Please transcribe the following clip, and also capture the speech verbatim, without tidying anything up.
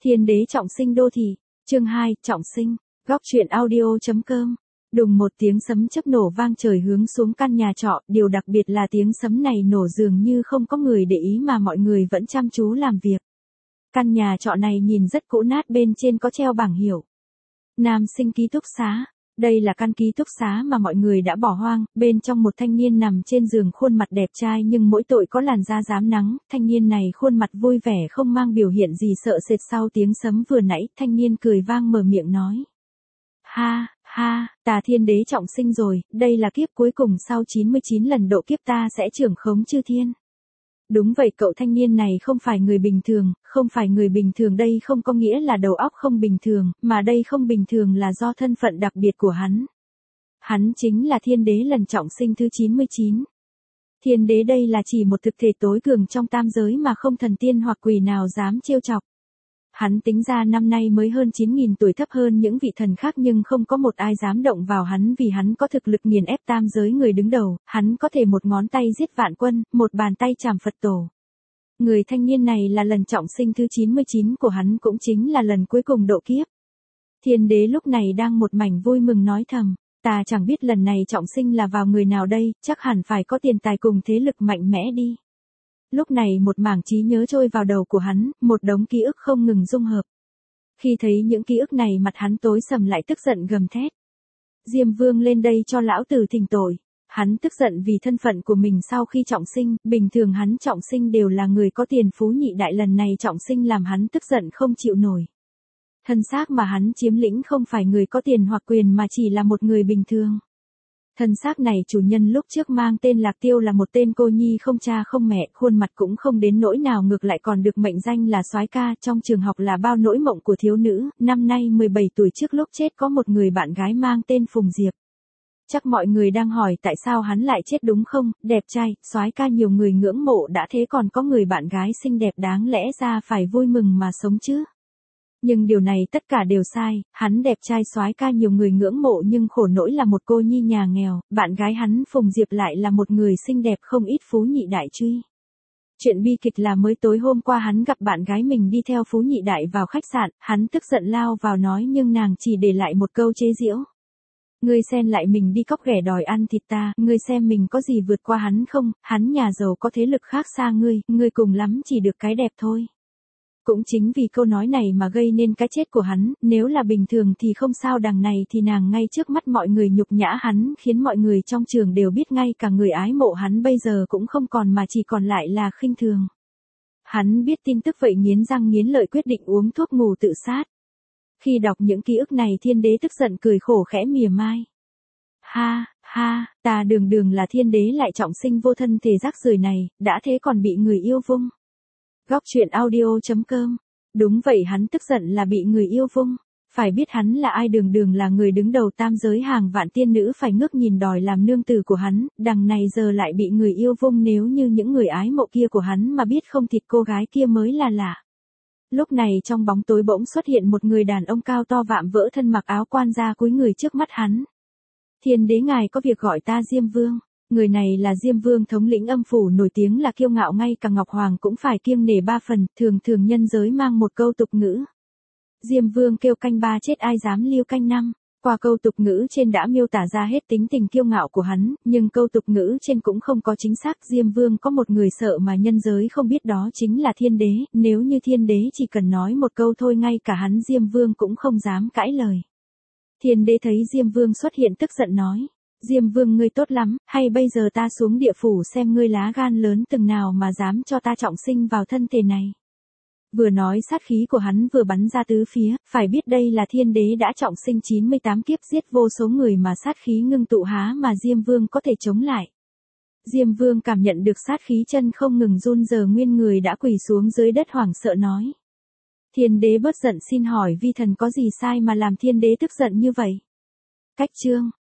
Thiên đế trọng sinh đô thị, chương hai, trọng sinh, góc truyện audio.com. Đùng một tiếng sấm chớp nổ vang trời hướng xuống căn nhà trọ, điều đặc biệt là tiếng sấm này nổ dường như không có người để ý mà mọi người vẫn chăm chú làm việc. Căn nhà trọ này nhìn rất cũ nát, bên trên có treo bảng hiệu Nam sinh ký túc xá. Đây là căn ký túc xá mà mọi người đã bỏ hoang, bên trong một thanh niên nằm trên giường, khuôn mặt đẹp trai nhưng mỗi tội có làn da rám nắng. Thanh niên này khuôn mặt vui vẻ không mang biểu hiện gì sợ sệt. Sau tiếng sấm vừa nãy, thanh niên cười vang mở miệng nói: Ha, ha, ta thiên đế trọng sinh rồi, đây là kiếp cuối cùng, sau chín mươi chín lần độ kiếp ta sẽ trưởng khống chư thiên. Đúng vậy, cậu thanh niên này không phải người bình thường, không phải người bình thường đây không có nghĩa là đầu óc không bình thường, mà đây không bình thường là do thân phận đặc biệt của hắn. Hắn chính là thiên đế lần trọng sinh thứ chín mươi chín. Thiên đế đây là chỉ một thực thể tối cường trong tam giới mà không thần tiên hoặc quỷ nào dám trêu chọc. Hắn tính ra năm nay mới hơn chín nghìn tuổi, thấp hơn những vị thần khác nhưng không có một ai dám động vào hắn vì hắn có thực lực nghiền ép tam giới người đứng đầu, hắn có thể một ngón tay giết vạn quân, một bàn tay chảm Phật tổ. Người thanh niên này là lần trọng sinh thứ chín mươi chín của hắn, cũng chính là lần cuối cùng độ kiếp. Thiên đế lúc này đang một mảnh vui mừng nói thầm: ta chẳng biết lần này trọng sinh là vào người nào đây, chắc hẳn phải có tiền tài cùng thế lực mạnh mẽ đi. Lúc này một mảng trí nhớ trôi vào đầu của hắn, một đống ký ức không ngừng dung hợp. Khi thấy những ký ức này, mặt hắn tối sầm lại, tức giận gầm thét: Diêm Vương lên đây cho lão tử thỉnh tội. Hắn tức giận vì thân phận của mình sau khi trọng sinh, bình thường hắn trọng sinh đều là người có tiền phú nhị đại, lần này trọng sinh làm hắn tức giận không chịu nổi. Thân xác mà hắn chiếm lĩnh không phải người có tiền hoặc quyền mà chỉ là một người bình thường. Thân xác này chủ nhân lúc trước mang tên Lạc Tiêu là một tên cô nhi không cha không mẹ, khuôn mặt cũng không đến nỗi nào, ngược lại còn được mệnh danh là soái ca, trong trường học là bao nỗi mộng của thiếu nữ. Năm nay mười bảy tuổi, trước lúc chết có một người bạn gái mang tên Phùng Diệp. Chắc mọi người đang hỏi tại sao hắn lại chết đúng không? Đẹp trai, soái ca nhiều người ngưỡng mộ đã thế còn có người bạn gái xinh đẹp, đáng lẽ ra phải vui mừng mà sống chứ. Nhưng điều này tất cả đều sai, hắn đẹp trai soái ca nhiều người ngưỡng mộ nhưng khổ nỗi là một cô nhi nhà nghèo, bạn gái hắn Phùng Diệp lại là một người xinh đẹp không ít phú nhị đại truy. Chuyện bi kịch là mới tối hôm qua hắn gặp bạn gái mình đi theo phú nhị đại vào khách sạn, hắn tức giận lao vào nói nhưng nàng chỉ để lại một câu chế giễu: Ngươi xen lại mình đi cóc ghẻ đòi ăn thịt ta, ngươi xem mình có gì vượt qua hắn không, hắn nhà giàu có thế lực khác xa ngươi, ngươi cùng lắm chỉ được cái đẹp thôi. Cũng chính vì câu nói này mà gây nên cái chết của hắn, nếu là bình thường thì không sao, đằng này thì nàng ngay trước mắt mọi người nhục nhã hắn, khiến mọi người trong trường đều biết, ngay cả người ái mộ hắn bây giờ cũng không còn mà chỉ còn lại là khinh thường. Hắn biết tin tức vậy nghiến răng nghiến lợi quyết định uống thuốc ngủ tự sát. Khi đọc những ký ức này, thiên đế tức giận cười khổ khẽ mỉa mai: Ha, ha, ta đường đường là thiên đế lại trọng sinh vô thân thể rác rưởi này, đã thế còn bị người yêu vung. Góc truyện audio.com. Đúng vậy, hắn tức giận là bị người yêu vung. Phải biết hắn là ai, đường đường là người đứng đầu tam giới, hàng vạn tiên nữ phải ngước nhìn đòi làm nương tử của hắn, đằng này giờ lại bị người yêu vung. Nếu như những người ái mộ kia của hắn mà biết không thịt cô gái kia mới là lạ. Lúc này trong bóng tối bỗng xuất hiện một người đàn ông cao to vạm vỡ, thân mặc áo quan ra cúi người trước mắt hắn. Thiên đế ngài có việc gọi ta Diêm Vương. Người này là Diêm Vương, thống lĩnh âm phủ nổi tiếng là kiêu ngạo, ngay cả Ngọc Hoàng cũng phải kiêng nể ba phần, thường thường nhân giới mang một câu tục ngữ: Diêm Vương kêu canh ba chết ai dám liêu canh năm. Qua câu tục ngữ trên đã miêu tả ra hết tính tình kiêu ngạo của hắn, nhưng câu tục ngữ trên cũng không có chính xác. Diêm Vương có một người sợ mà nhân giới không biết, đó chính là thiên đế, nếu như thiên đế chỉ cần nói một câu thôi, ngay cả hắn Diêm Vương cũng không dám cãi lời. Thiên đế thấy Diêm Vương xuất hiện tức giận nói: Diêm Vương ngươi tốt lắm, hay bây giờ ta xuống địa phủ xem ngươi lá gan lớn từng nào mà dám cho ta trọng sinh vào thân thể này. Vừa nói sát khí của hắn vừa bắn ra tứ phía, phải biết đây là thiên đế đã trọng sinh chín mươi tám kiếp, giết vô số người mà sát khí ngưng tụ, há mà Diêm Vương có thể chống lại. Diêm Vương cảm nhận được sát khí, chân không ngừng run, giờ nguyên người đã quỳ xuống dưới đất hoảng sợ nói: Thiên đế bớt giận, xin hỏi vi thần có gì sai mà làm thiên đế tức giận như vậy? Cách chương